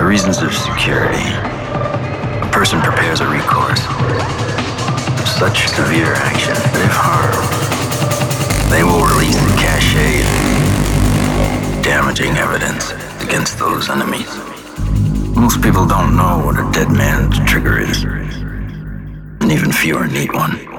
For reasons of security, a person prepares a recourse of such severe action that if harmed, they will release the cachet of damaging evidence against those enemies. Most people don't know what a dead man's trigger is, and even fewer need one.